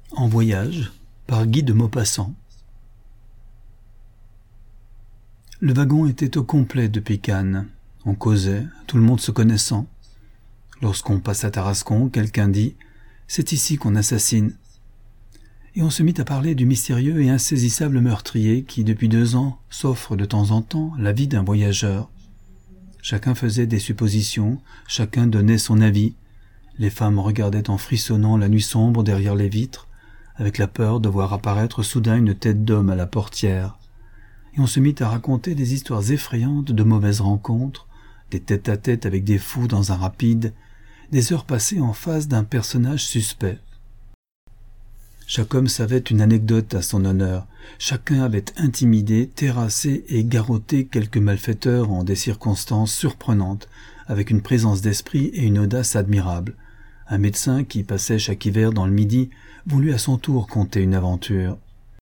En voyage, par Guy de Maupassant. Le wagon était au complet depuis Cannes. On causait, tout le monde se connaissant. Lorsqu'on passe à Tarascon, quelqu'un dit « C'est ici qu'on assassine ». Et on se mit à parler du mystérieux et insaisissable meurtrier qui, depuis 2 ans, s'offre de temps en temps la vie d'un voyageur. Chacun faisait des suppositions, chacun donnait son avis. Les femmes regardaient en frissonnant la nuit sombre derrière les vitres, avec la peur de voir apparaître soudain une tête d'homme à la portière. Et on se mit à raconter des histoires effrayantes de mauvaises rencontres, des tête-à-tête avec des fous dans un rapide, des heures passées en face d'un personnage suspect. Chaque homme savait une anecdote à son honneur. Chacun avait intimidé, terrassé et garrotté quelques malfaiteurs en des circonstances surprenantes, avec une présence d'esprit et une audace admirable. Un médecin qui passait chaque hiver dans le Midi voulut à son tour conter une aventure.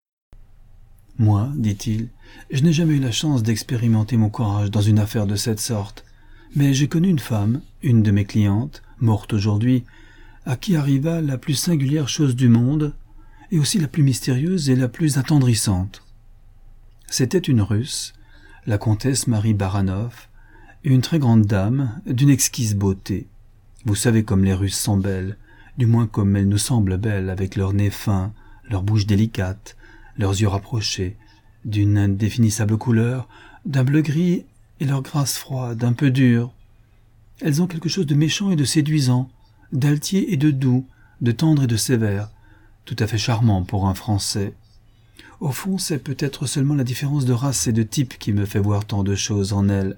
« Moi, dit-il, je n'ai jamais eu la chance d'expérimenter mon courage dans une affaire de cette sorte, mais j'ai connu une femme, une de mes clientes, morte aujourd'hui, à qui arriva la plus singulière chose du monde, et aussi la plus mystérieuse et la plus attendrissante. C'était une Russe, la comtesse Marie Baranov, une très grande dame d'une exquise beauté. Vous savez comme les Russes sont belles, du moins comme elles nous semblent belles, avec leur nez fin, leur bouche délicate, leurs yeux rapprochés, d'une indéfinissable couleur, d'un bleu-gris et leur grâce froide, un peu dure. Elles ont quelque chose de méchant et de séduisant, d'altier et de doux, de tendre et de sévère, tout à fait charmant pour un Français. Au fond, c'est peut-être seulement la différence de race et de type qui me fait voir tant de choses en elles.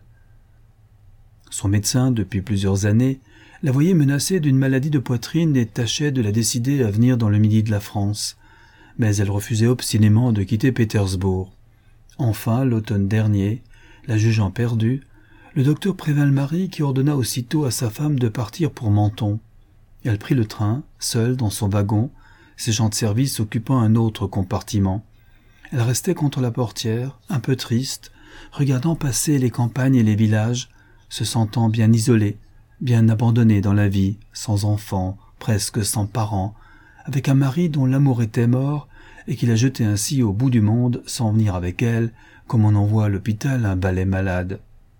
Son médecin, depuis plusieurs années, la voyait menacée d'une maladie de poitrine et tâchait de la décider à venir dans le Midi de la France. Mais elle refusait obstinément de quitter Pétersbourg. Enfin, l'automne dernier, la jugeant perdue, le docteur prévint le mari qui ordonna aussitôt à sa femme de partir pour Menton. Elle prit le train, seule dans son wagon, ses gens de service occupant un autre compartiment. Elle restait contre la portière, un peu triste, regardant passer les campagnes et les villages, se sentant bien isolée, bien abandonnée dans la vie, sans enfants, presque sans parents, avec un mari dont l'amour était mort et qui la jetait ainsi au bout du monde sans venir avec elle, comme on envoie à l'hôpital un balai malade.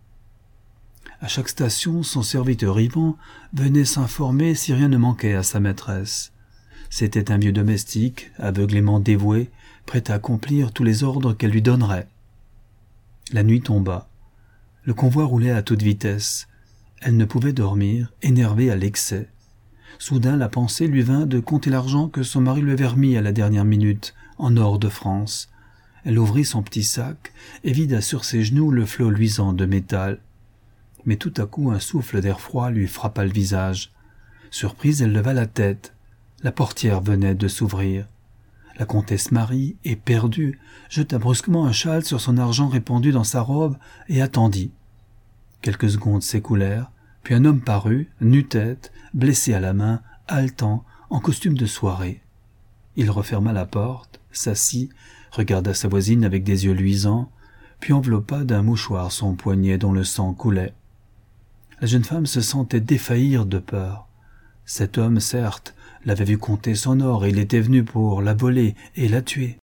À chaque station, son serviteur Yvan venait s'informer si rien ne manquait à sa maîtresse. C'était un vieux domestique, aveuglément dévoué, prêt à accomplir tous les ordres qu'elle lui donnerait. La nuit tomba. Le convoi roulait à toute vitesse. Elle ne pouvait dormir, énervée à l'excès. Soudain, la pensée lui vint de compter l'argent que son mari lui avait remis à la dernière minute, en or de France. Elle ouvrit son petit sac et vida sur ses genoux le flot luisant de métal. Mais tout à coup, un souffle d'air froid lui frappa le visage. Surprise, elle leva la tête. La portière venait de s'ouvrir. La comtesse Marie, éperdue, jeta brusquement un châle sur son argent répandu dans sa robe et attendit. Quelques secondes s'écoulèrent, puis un homme parut, nu-tête, blessé à la main, haletant, en costume de soirée. Il referma la porte, s'assit, regarda sa voisine avec des yeux luisants, puis enveloppa d'un mouchoir son poignet dont le sang coulait. La jeune femme se sentait défaillir de peur. Cet homme, certes, l'avait vu compter son or et il était venu pour la voler et la tuer.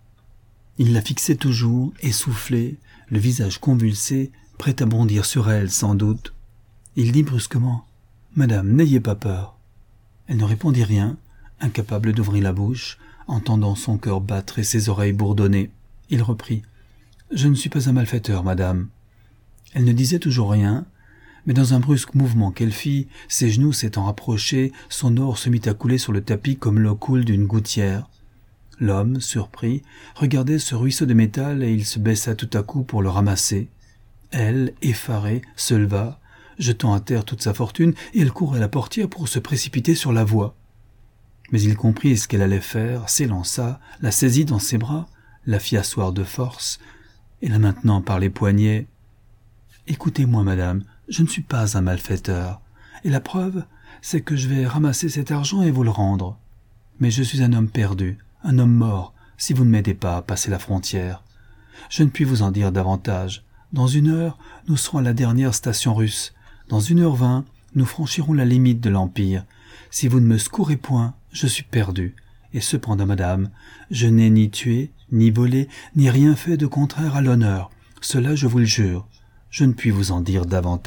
Il la fixait toujours, essoufflé, le visage convulsé, prêt à bondir sur elle sans doute. Il dit brusquement « Madame, n'ayez pas peur ». Elle ne répondit rien, incapable d'ouvrir la bouche, entendant son cœur battre et ses oreilles bourdonner. Il reprit « Je ne suis pas un malfaiteur, madame ». Elle ne disait toujours rien, mais dans un brusque mouvement qu'elle fit, ses genoux s'étant rapprochés, son or se mit à couler sur le tapis comme l'eau coule d'une gouttière. L'homme, surpris, regardait ce ruisseau de métal et il se baissa tout à coup pour le ramasser. Elle, effarée, se leva, jetant à terre toute sa fortune, et elle courut à la portière pour se précipiter sur la voie. Mais il comprit ce qu'elle allait faire, s'élança, la saisit dans ses bras, la fit asseoir de force, et la maintenant par les poignets. « Écoutez-moi, madame, je ne suis pas un malfaiteur, et la preuve, c'est que je vais ramasser cet argent et vous le rendre. Mais je suis un homme perdu, un homme mort, si vous ne m'aidez pas à passer la frontière. Je ne puis vous en dire davantage. Dans 1 heure, nous serons à la dernière station russe. Dans 1h20, nous franchirons la limite de l'Empire. Si vous ne me secourez point, je suis perdu. Et cependant, madame, je n'ai ni tué, ni volé, ni rien fait de contraire à l'honneur. Cela, je vous le jure. Je ne puis vous en dire davantage. »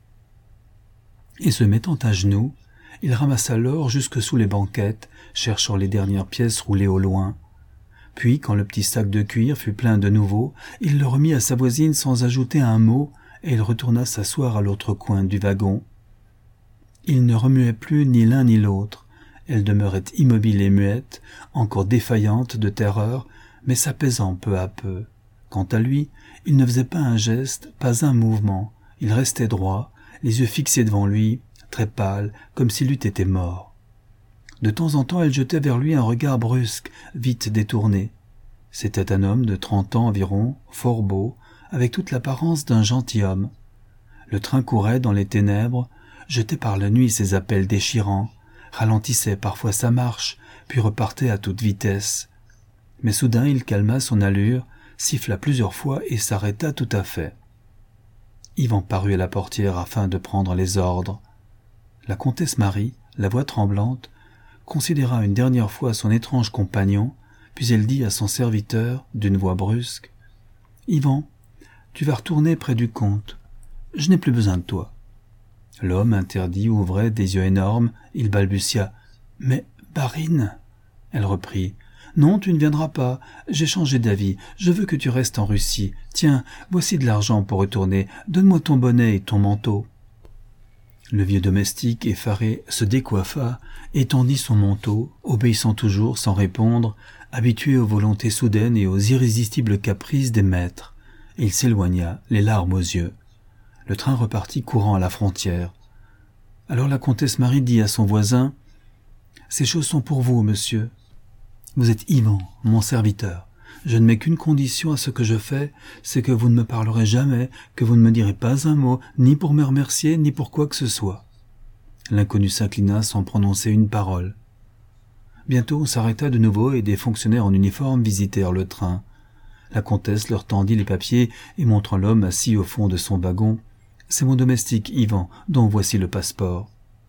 Et se mettant à genoux, il ramassa l'or jusque sous les banquettes, cherchant les dernières pièces roulées au loin. Puis, quand le petit sac de cuir fut plein de nouveau, il le remit à sa voisine sans ajouter un mot, et il retourna s'asseoir à l'autre coin du wagon. Il ne remuait plus ni l'un ni l'autre. Elle demeurait immobile et muette, encore défaillante de terreur, mais s'apaisant peu à peu. Quant à lui, il ne faisait pas un geste, pas un mouvement. Il restait droit, les yeux fixés devant lui, très pâle, comme s'il eût été mort. De temps en temps, elle jetait vers lui un regard brusque, vite détourné. C'était un homme de 30 ans environ, fort beau, avec toute l'apparence d'un gentilhomme. Le train courait dans les ténèbres, jetait par la nuit ses appels déchirants, ralentissait parfois sa marche, puis repartait à toute vitesse. Mais soudain il calma son allure, siffla plusieurs fois et s'arrêta tout à fait. Yvan parut à la portière afin de prendre les ordres. La comtesse Marie, la voix tremblante, considéra une dernière fois son étrange compagnon, puis elle dit à son serviteur, d'une voix brusque, « Yvan, tu vas retourner près du comte. Je n'ai plus besoin de toi. » L'homme interdit ouvrait des yeux énormes, il balbutia, « Mais, Barine ?» Elle reprit, « Non, tu ne viendras pas, j'ai changé d'avis, je veux que tu restes en Russie. Tiens, voici de l'argent pour retourner, donne-moi ton bonnet et ton manteau. » Le vieux domestique, effaré, se décoiffa, étendit son manteau, obéissant toujours sans répondre, habitué aux volontés soudaines et aux irrésistibles caprices des maîtres. Et il s'éloigna, les larmes aux yeux. Le train repartit courant à la frontière. Alors la comtesse Marie dit à son voisin, « Ces choses sont pour vous, monsieur. Vous êtes Yvan, mon serviteur. Je ne mets qu'une condition à ce que je fais, c'est que vous ne me parlerez jamais, que vous ne me direz pas un mot, ni pour me remercier, ni pour quoi que ce soit. » L'inconnu s'inclina sans prononcer une parole. Bientôt on s'arrêta de nouveau et des fonctionnaires en uniforme visitèrent le train. La comtesse leur tendit les papiers et montrant l'homme assis au fond de son wagon, « C'est mon domestique Yvan, dont voici le passeport. »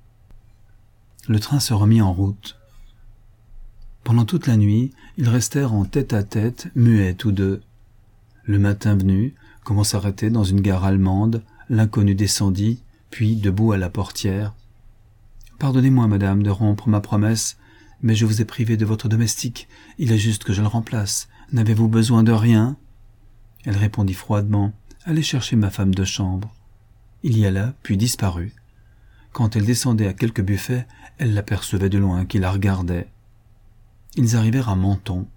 Le train se remit en route. Pendant toute la nuit, ils restèrent en tête-à-tête, muets tous deux. Le matin venu, comme on s'arrêtait dans une gare allemande, l'inconnu descendit, puis, debout à la portière, « Pardonnez-moi, madame, de rompre ma promesse, mais je vous ai privé de votre domestique, il est juste que je le remplace. N'avez-vous besoin de rien ?» Elle répondit froidement, « Allez chercher ma femme de chambre. » Il y alla, puis disparut. Quand elle descendait à quelque buffet, elle l'apercevait de loin qui la regardait. Ils arrivèrent à Menton.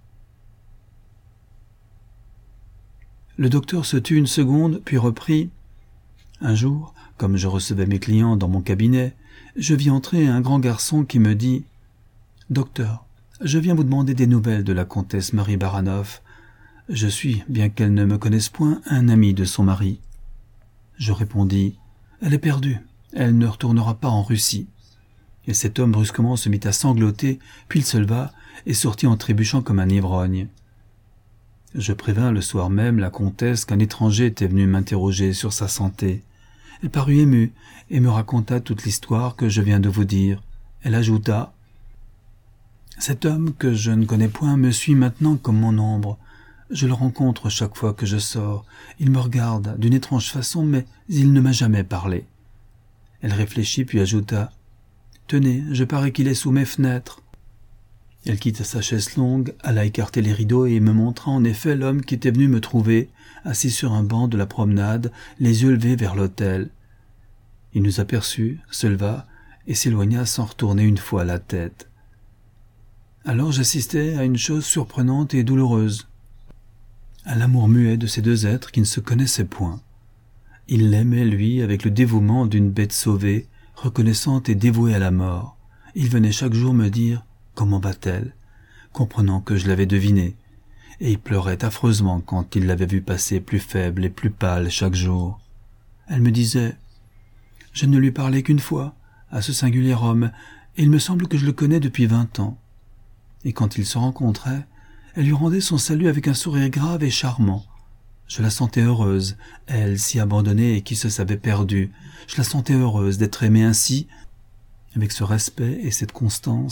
Le docteur se tut une seconde, puis reprit. « Un jour, comme je recevais mes clients dans mon cabinet, je vis entrer un grand garçon qui me dit « Docteur, je viens vous demander des nouvelles de la comtesse Marie Baranoff. Je suis, bien qu'elle ne me connaisse point, un ami de son mari. » Je répondis « Elle est perdue, elle ne retournera pas en Russie. » Et cet homme brusquement se mit à sangloter, puis il se leva et sortit en trébuchant comme un ivrogne. Je prévins le soir même la comtesse qu'un étranger était venu m'interroger sur sa santé. Elle parut émue et me raconta toute l'histoire que je viens de vous dire. Elle ajouta « Cet homme que je ne connais point me suit maintenant comme mon ombre. Je le rencontre chaque fois que je sors. Il me regarde d'une étrange façon, mais il ne m'a jamais parlé. » Elle réfléchit puis ajouta « Tenez, je parie qu'il est sous mes fenêtres. » Elle quitta sa chaise longue, alla écarter les rideaux et me montra en effet l'homme qui était venu me trouver, assis sur un banc de la promenade, les yeux levés vers l'autel. Il nous aperçut, se leva et s'éloigna sans retourner une fois la tête. Alors j'assistais à une chose surprenante et douloureuse, à l'amour muet de ces deux êtres qui ne se connaissaient point. Il l'aimait, lui, avec le dévouement d'une bête sauvée, reconnaissante et dévouée à la mort. Il venait chaque jour me dire « Comment va-t-elle ?» comprenant que je l'avais deviné, et il pleurait affreusement quand il l'avait vue passer plus faible et plus pâle chaque jour. Elle me disait « Je ne lui parlais qu'une fois, à ce singulier homme, et il me semble que je le connais depuis 20 ans. » Et quand ils se rencontraient, elle lui rendait son salut avec un sourire grave et charmant. Je la sentais heureuse, elle si abandonnée et qui se savait perdue. Je la sentais heureuse d'être aimée ainsi, avec ce respect et cette constance,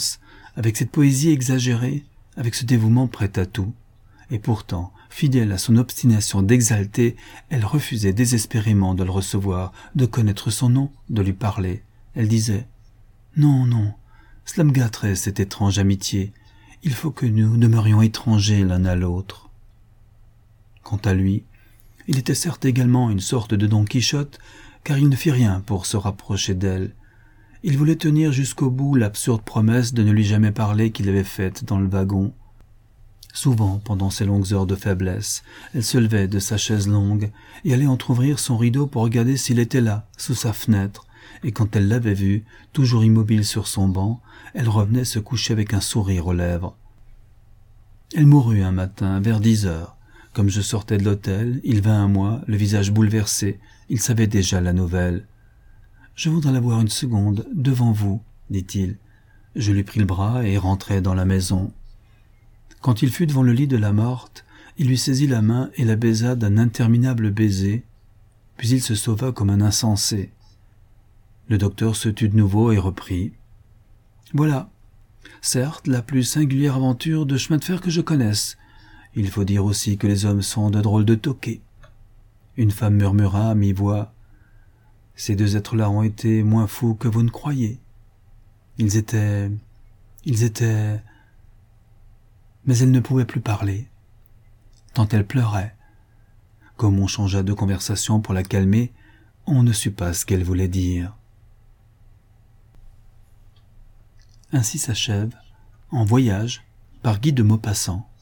avec cette poésie exagérée, avec ce dévouement prêt à tout. Et pourtant, fidèle à son obstination d'exalter, elle refusait désespérément de le recevoir, de connaître son nom, de lui parler. Elle disait « Non, non, cela me gâterait cette étrange amitié. Il faut que nous demeurions étrangers l'un à l'autre. » Quant à lui, il était certes également une sorte de Don Quichotte, car il ne fit rien pour se rapprocher d'elle. Il voulait tenir jusqu'au bout l'absurde promesse de ne lui jamais parler qu'il avait faite dans le wagon. Souvent, pendant ces longues heures de faiblesse, elle se levait de sa chaise longue et allait entr'ouvrir son rideau pour regarder s'il était là, sous sa fenêtre, et quand elle l'avait vu, toujours immobile sur son banc, elle revenait se coucher avec un sourire aux lèvres. Elle mourut un matin, vers 10 heures. Comme je sortais de l'hôtel, il vint à moi, le visage bouleversé. Il savait déjà la nouvelle. « Je voudrais la voir une seconde, devant vous, » dit-il. Je lui pris le bras et rentrai dans la maison. Quand il fut devant le lit de la morte, il lui saisit la main et la baisa d'un interminable baiser, puis il se sauva comme un insensé. Le docteur se tut de nouveau et reprit. « Voilà, certes, la plus singulière aventure de chemin de fer que je connaisse. Il faut dire aussi que les hommes sont de drôles de toqués. » Une femme murmura à mi-voix. « Ces deux êtres-là ont été moins fous que vous ne croyez. Ils étaient... Mais elle ne pouvait plus parler, tant elle pleurait. Comme on changea de conversation pour la calmer, on ne sut pas ce qu'elle voulait dire. Ainsi s'achève, en voyage, par Guy de Maupassant,